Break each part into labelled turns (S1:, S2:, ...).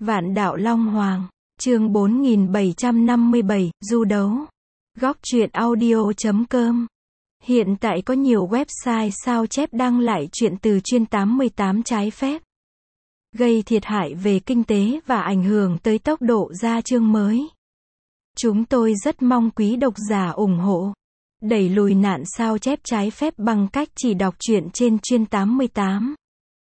S1: Vạn đạo Long Hoàng, chương 4757, du đấu. Góc truyện audio.com. Hiện tại có nhiều website sao chép đăng lại truyện từ chuyên 88 trái phép, gây thiệt hại về kinh tế và ảnh hưởng tới tốc độ ra chương mới. Chúng tôi rất mong quý độc giả ủng hộ, đẩy lùi nạn sao chép trái phép bằng cách chỉ đọc truyện trên chuyên 88.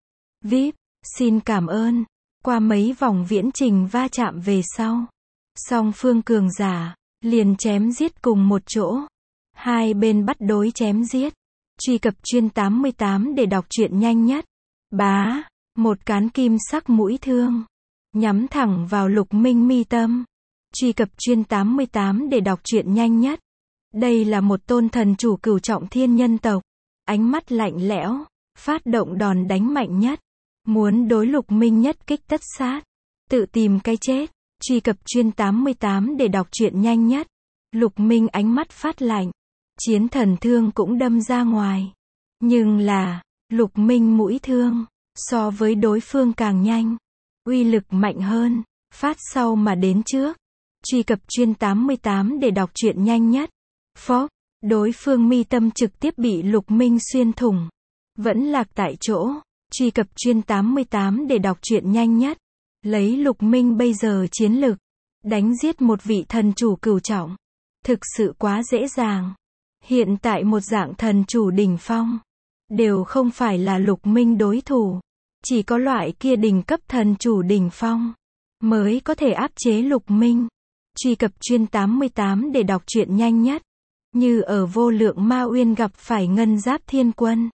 S1: VIP, xin cảm ơn. Qua mấy vòng viễn trình va chạm về sau, song phương cường giả liền chém giết cùng một chỗ. Hai bên bắt đối chém giết. Truy cập chuyên 88 để đọc truyện nhanh nhất. Bá, một cán kim sắc mũi thương nhắm thẳng vào Lục Minh mi tâm. Truy cập chuyên 88 để đọc truyện nhanh nhất. Đây là một tôn thần chủ cửu trọng thiên nhân tộc, ánh mắt lạnh lẽo, phát động đòn đánh mạnh nhất, muốn đối Lục Minh nhất kích tất sát, tự tìm cái chết. Truy cập chuyên 88 để đọc truyện nhanh nhất. Lục Minh ánh mắt phát lạnh, chiến thần thương cũng đâm ra ngoài. Nhưng là, Lục Minh mũi thương, so với đối phương càng nhanh, uy lực mạnh hơn, phát sau mà đến trước. Truy cập chuyên 88 để đọc truyện nhanh nhất. Phốc, đối phương mi tâm trực tiếp bị Lục Minh xuyên thủng, vẫn lạc tại chỗ. Truy cập chuyên 88 để đọc truyện nhanh nhất. Lấy Lục Minh bây giờ chiến lực, đánh giết một vị thần chủ cửu trọng, thực sự quá dễ dàng. Hiện tại một dạng thần chủ đỉnh phong, đều không phải là Lục Minh đối thủ. Chỉ có loại kia đỉnh cấp thần chủ đỉnh phong, mới có thể áp chế Lục Minh. Truy cập chuyên 88 để đọc truyện nhanh nhất. Như ở Vô Lượng Ma Uyên gặp phải Ngân Giáp Thiên Quân.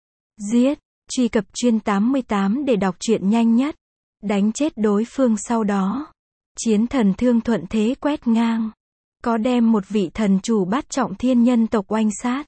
S1: Giết. Truy cập chuyên 88 để đọc truyện nhanh nhất. Đánh chết đối phương sau đó, chiến thần thương thuận thế quét ngang, có đem một vị thần chủ bát trọng thiên nhân tộc oanh sát.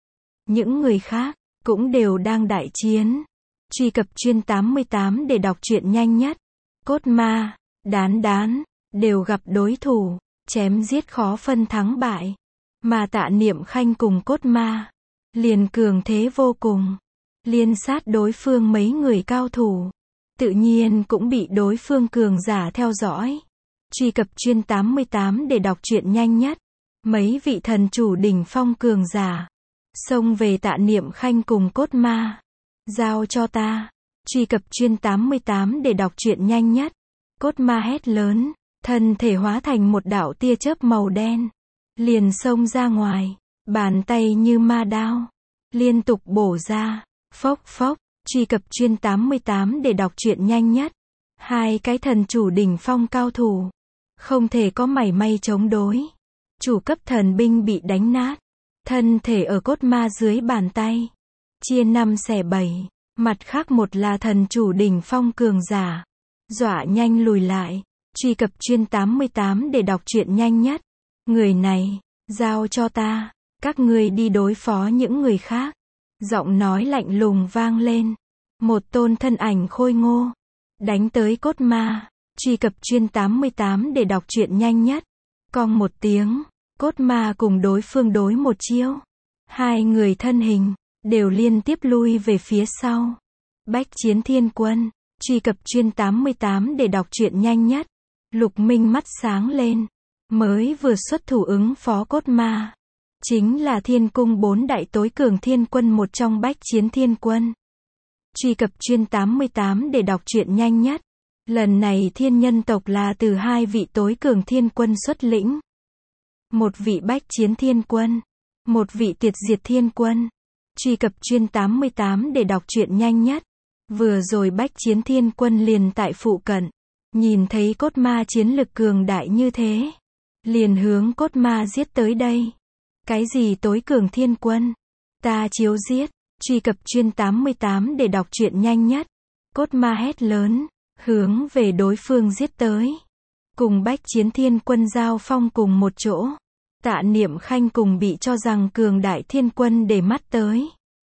S1: Những người khác cũng đều đang đại chiến. Truy cập chuyên 88 để đọc truyện nhanh nhất. Cốt ma, đán đán đều gặp đối thủ, chém giết khó phân thắng bại. Mà Tạ Niệm Khanh cùng cốt ma liền cường thế vô cùng, liên sát đối phương mấy người cao thủ, tự nhiên cũng bị đối phương cường giả theo dõi. Truy cập chuyên 88 để đọc truyện nhanh nhất. Mấy vị thần chủ đỉnh phong cường giả xông về Tạ Niệm Khanh cùng cốt ma. Giao cho ta. Truy cập chuyên 88 để đọc truyện nhanh nhất. Cốt ma hét lớn, thân thể hóa thành một đạo tia chớp màu đen, liền xông ra ngoài, bàn tay như ma đao, liên tục bổ ra. Phốc phốc. Truy cập chuyên 88 để đọc truyện nhanh nhất. Hai cái thần chủ đỉnh phong cao thủ, không thể có mảy may chống đối. Chủ cấp thần binh bị đánh nát, thân thể ở cốt ma dưới bàn tay chia 5 xẻ 7. Mặt khác một là thần chủ đỉnh phong cường giả, dọa nhanh lùi lại. Truy cập chuyên 88 để đọc truyện nhanh nhất. Người này, giao cho ta, các ngươi đi đối phó những người khác. Giọng nói lạnh lùng vang lên. Một tôn thân ảnh khôi ngô đánh tới cốt ma. Truy cập chuyên 88 để đọc truyện nhanh nhất. Cong một tiếng, cốt ma cùng đối phương đối một chiêu. Hai người thân hình đều liên tiếp lui về phía sau. Bách Chiến Thiên Quân. Truy cập chuyên 88 để đọc truyện nhanh nhất. Lục Minh mắt sáng lên, mới vừa xuất thủ ứng phó cốt ma, chính là Thiên Cung 4 đại tối cường thiên quân một trong Bách Chiến Thiên Quân. Truy cập chuyên 88 để đọc truyện nhanh nhất. Lần này thiên nhân tộc là từ hai vị tối cường thiên quân xuất lĩnh. Một vị Bách Chiến Thiên Quân, một vị Tiệt Diệt Thiên Quân. Truy cập chuyên 88 để đọc truyện nhanh nhất. Vừa rồi Bách Chiến Thiên Quân liền tại phụ cận, nhìn thấy cốt ma chiến lực cường đại như thế, liền hướng cốt ma giết tới đây. Cái gì tối cường thiên quân? Ta chiếu giết. Truy cập chuyên 88 để đọc truyện nhanh nhất. Cốt ma hét lớn, hướng về đối phương giết tới. Cùng Bách Chiến Thiên Quân giao phong cùng một chỗ. Tạ Niệm Khanh cùng bị cho rằng cường đại thiên quân để mắt tới.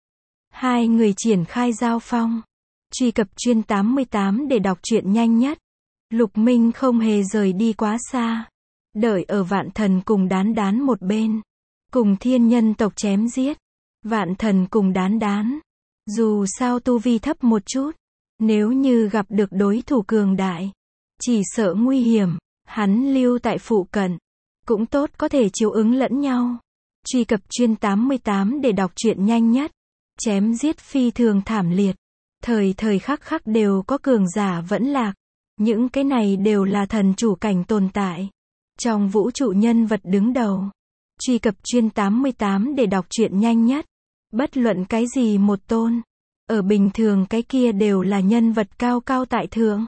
S1: Hai người triển khai giao phong. Truy cập chuyên 88 để đọc truyện nhanh nhất. Lục Minh không hề rời đi quá xa, đợi ở Vạn Thần cùng đán đán một bên, cùng thiên nhân tộc chém giết. Vạn Thần cùng đán đán, dù sao tu vi thấp một chút, nếu như gặp được đối thủ cường đại, Chỉ sợ nguy hiểm, hắn lưu tại phụ cận. Cũng tốt có thể chiếu ứng lẫn nhau. Truy cập chuyên 88 để đọc truyện nhanh nhất. Chém giết phi thường thảm liệt. Thời thời khắc khắc đều có cường giả vẫn lạc. Những cái này đều là thần chủ cảnh tồn tại. Trong vũ trụ nhân vật đứng đầu. Truy cập chuyên 88 để đọc truyện nhanh nhất. Bất luận cái gì một tôn. Ở bình thường cái kia đều là nhân vật cao cao tại thượng.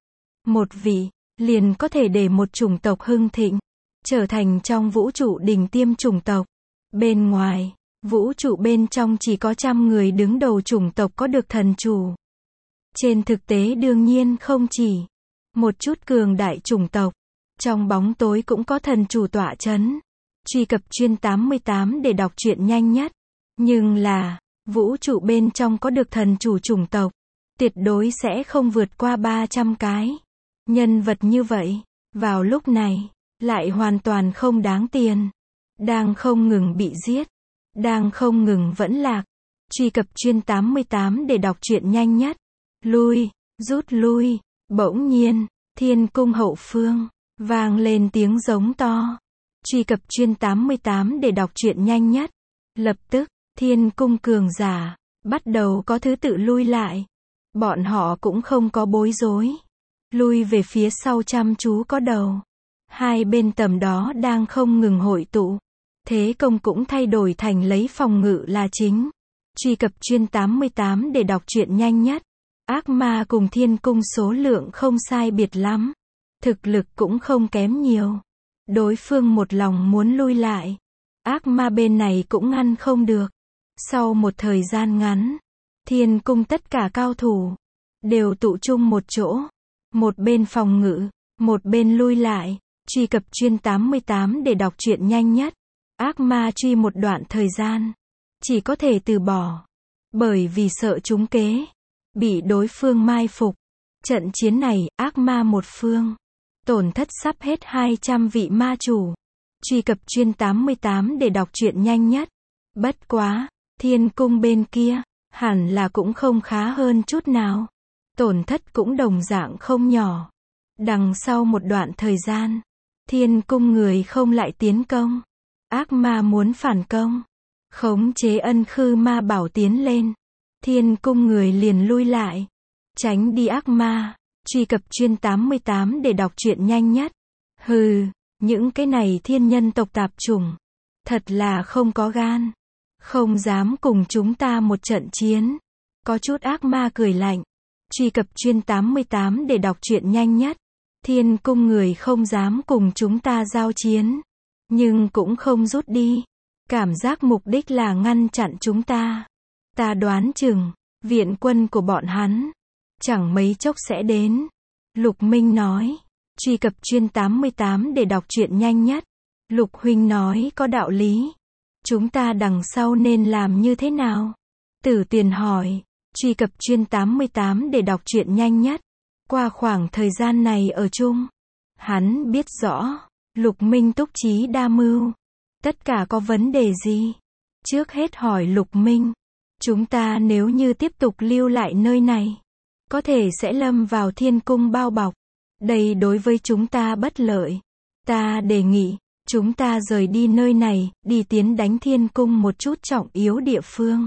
S1: Một vị, liền có thể để một chủng tộc hưng thịnh. Trở thành trong vũ trụ đỉnh tiêm chủng tộc. Bên ngoài, vũ trụ bên trong chỉ có 100 người đứng đầu chủng tộc có được thần chủ. Trên thực tế đương nhiên không chỉ một chút cường đại chủng tộc. Trong bóng tối cũng có thần chủ tọa chấn. Truy cập chuyên 88 để đọc truyện nhanh nhất. Nhưng là, vũ trụ bên trong có được thần chủ chủng tộc. Tuyệt đối sẽ không vượt qua 300 cái. Nhân vật như vậy, vào lúc này, lại hoàn toàn không đáng tiền. Đang không ngừng bị giết. Đang không ngừng vẫn lạc. Truy cập chuyên 88 để đọc truyện nhanh nhất. Lui, rút lui. Bỗng nhiên, thiên cung hậu phương, vang lên tiếng giống to. Truy cập chuyên 88 để đọc truyện nhanh nhất. Lập tức, thiên cung cường giả, bắt đầu có thứ tự lui lại. Bọn họ cũng không có bối rối. Lui về phía sau chăm chú có đầu. Hai bên tầm đó đang không ngừng hội tụ. Thế công cũng thay đổi thành lấy phòng ngự là chính. Truy cập chuyên 88 để đọc truyện nhanh nhất. Ác ma cùng thiên cung số lượng không sai biệt lắm. Thực lực cũng không kém nhiều. Đối phương một lòng muốn lui lại. Ác ma bên này cũng ngăn không được. Sau một thời gian ngắn, thiên cung tất cả cao thủ đều tụ chung một chỗ. Một bên phòng ngự, một bên lui lại. Truy cập chuyên 88 để đọc truyện nhanh nhất. Ác ma truy một đoạn thời gian, chỉ có thể từ bỏ. Bởi vì sợ trúng kế, bị đối phương mai phục. Trận chiến này, ác ma một phương, tổn thất sắp hết 200 vị ma chủ. Truy cập chuyên 88 để đọc truyện nhanh nhất. Bất quá, thiên cung bên kia, hẳn là cũng không khá hơn chút nào. Tổn thất cũng đồng dạng không nhỏ. Đằng sau một đoạn thời gian, thiên cung người không lại tiến công. Ác ma muốn phản công. Khống chế Ân Khư Ma Bảo tiến lên. Thiên cung người liền lui lại. Tránh đi ác ma. Truy cập chuyên 88 để đọc truyện nhanh nhất. Hừ, những cái này thiên nhân tộc tạp chủng. Thật là không có gan. Không dám cùng chúng ta một trận chiến. Có chút ác ma cười lạnh. Truy cập chuyên 88 để đọc truyện nhanh nhất. Thiên cung người không dám cùng chúng ta giao chiến. Nhưng cũng không rút đi. Cảm giác mục đích là ngăn chặn chúng ta. Ta đoán chừng, viện quân của bọn hắn chẳng mấy chốc sẽ đến. Lục Minh nói. Truy cập chuyên 88 để đọc truyện nhanh nhất. Lục huynh nói có đạo lý. Chúng ta đằng sau nên làm như thế nào? Tử Tuyền hỏi. Truy cập chuyên 88 để đọc truyện nhanh nhất. Qua khoảng thời gian này ở chung, hắn biết rõ, Lục Minh túc trí đa mưu. Tất cả có vấn đề gì? Trước hết hỏi Lục Minh. Chúng ta nếu như tiếp tục lưu lại nơi này, có thể sẽ lâm vào thiên cung bao bọc. Đây đối với chúng ta bất lợi. Ta đề nghị, chúng ta rời đi nơi này, đi tiến đánh thiên cung một chút trọng yếu địa phương.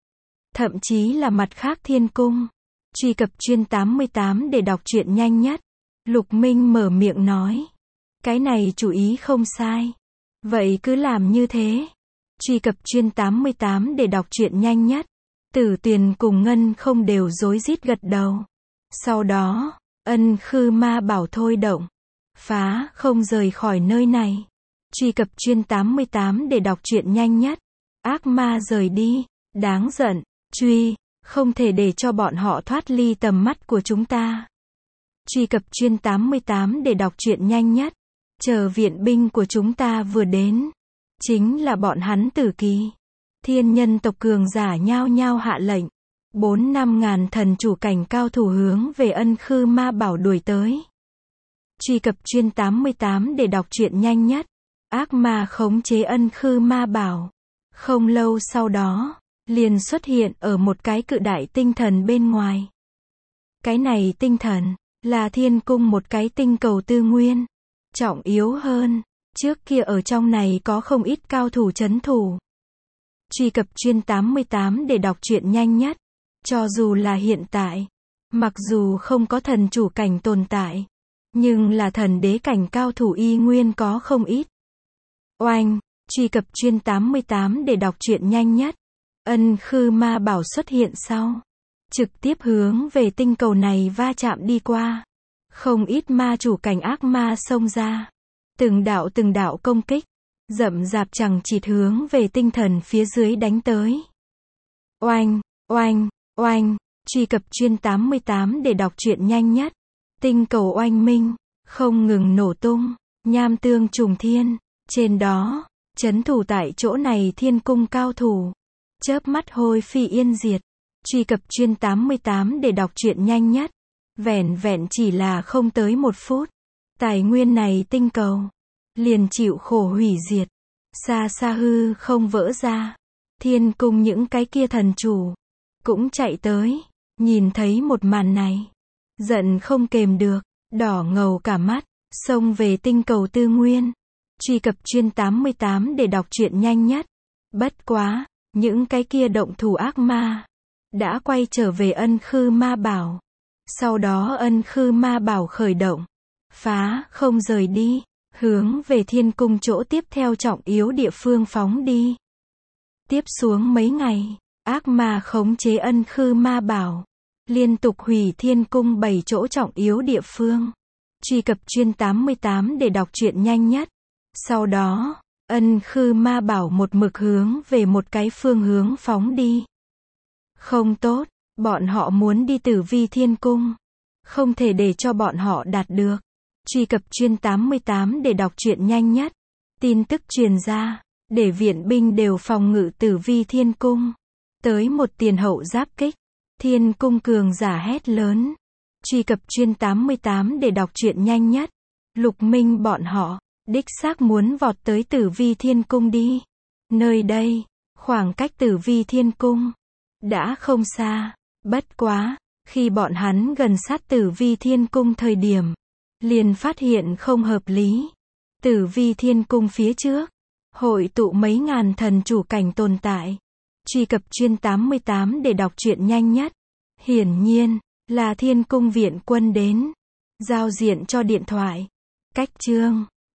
S1: Thậm chí là mặt khác thiên cung. Truy cập chuyên 88 để đọc truyện nhanh nhất. Lục Minh mở miệng nói. Cái này chủ ý không sai. Vậy cứ làm như thế. Truy cập chuyên 88 để đọc truyện nhanh nhất. Tử Tuyền cùng Ngân không đều rối rít gật đầu. Sau đó, Ân Khư Ma Bảo thôi động. Phá không rời khỏi nơi này. Truy cập chuyên 88 để đọc truyện nhanh nhất. Ác ma rời đi. Đáng giận. Truy. Không thể để cho bọn họ thoát ly tầm mắt của chúng ta. Truy cập chuyên 88 để đọc truyện nhanh nhất. Chờ viện binh của chúng ta vừa đến. Chính là bọn hắn tử kỳ. Thiên nhân tộc cường giả nhao nhao hạ lệnh. 4-5 ngàn thần chủ cảnh cao thủ hướng về Ân Khư Ma Bảo đuổi tới. Truy cập chuyên 88 để đọc truyện nhanh nhất. Ác ma khống chế Ân Khư Ma Bảo. Không lâu sau đó, liền xuất hiện ở một cái cự đại tinh thần bên ngoài. Cái này tinh thần, là thiên cung một cái tinh cầu tư nguyên. Trọng yếu hơn, trước kia ở trong này có không ít cao thủ trấn thủ. Truy cập Chuyên 88 để đọc truyện nhanh nhất. Cho dù là hiện tại, mặc dù không có thần chủ cảnh tồn tại, nhưng là thần đế cảnh cao thủ y nguyên có không ít. Oanh, truy cập Chuyên 88 để đọc truyện nhanh nhất. Ân Khư Ma Bảo xuất hiện sau, trực tiếp hướng về tinh cầu này va chạm đi qua. Không ít ma chủ cảnh ác ma xông ra, từng đạo công kích, rậm rạp chằng chịt hướng về tinh thần phía dưới đánh tới. Oanh, oanh, oanh, truy cập Chuyên 88 để đọc truyện nhanh nhất. Tinh cầu oanh minh, không ngừng nổ tung, nham tương trùng thiên, trên đó, trấn thủ tại chỗ này thiên cung cao thủ, chớp mắt hôi phi yên diệt. Truy cập Chuyên 88 để đọc truyện nhanh nhất. Vẻn vẹn chỉ là không tới 1 phút, tài nguyên này tinh cầu liền chịu khổ hủy diệt, xa xa hư không vỡ ra. Thiên cung những cái kia thần chủ cũng chạy tới, nhìn thấy một màn này, giận không kềm được, đỏ ngầu cả mắt, xông về tinh cầu tư nguyên. Truy cập Chuyên 88 để đọc truyện nhanh nhất. Bất quá, những cái kia động thủ ác ma đã quay trở về Ân Khư Ma Bảo. Sau đó Ân Khư Ma Bảo khởi động, phá không rời đi, hướng về thiên cung chỗ tiếp theo trọng yếu địa phương phóng đi. Tiếp xuống mấy ngày, ác ma khống chế Ân Khư Ma Bảo, liên tục hủy thiên cung 7 chỗ trọng yếu địa phương. Truy cập Chuyên 88 để đọc truyện nhanh nhất. Sau đó, Ân Khư Ma Bảo một mực hướng về một cái phương hướng phóng đi. Không tốt, bọn họ muốn đi Tử Vi Thiên Cung, không thể để cho bọn họ đạt được. Truy cập Chuyên 88 để đọc truyện nhanh nhất. Tin tức truyền ra, để viện binh đều phòng ngự Tử Vi Thiên Cung. Tới một tiền hậu giáp kích, thiên cung cường giả hét lớn. Truy cập Chuyên 88 để đọc truyện nhanh nhất. Lục Minh bọn họ, đích xác muốn vọt tới Tử Vi Thiên Cung đi. Nơi đây, khoảng cách Tử Vi Thiên Cung đã không xa. Bất quá, khi bọn hắn gần sát Tử Vi Thiên Cung thời điểm, liền phát hiện không hợp lý. Tử Vi Thiên Cung phía trước, hội tụ mấy ngàn thần chủ cảnh tồn tại. Truy cập Chuyên 88 để đọc truyện nhanh nhất. Hiển nhiên, là Thiên Cung viện quân đến, giao diện cho điện thoại. Cách chương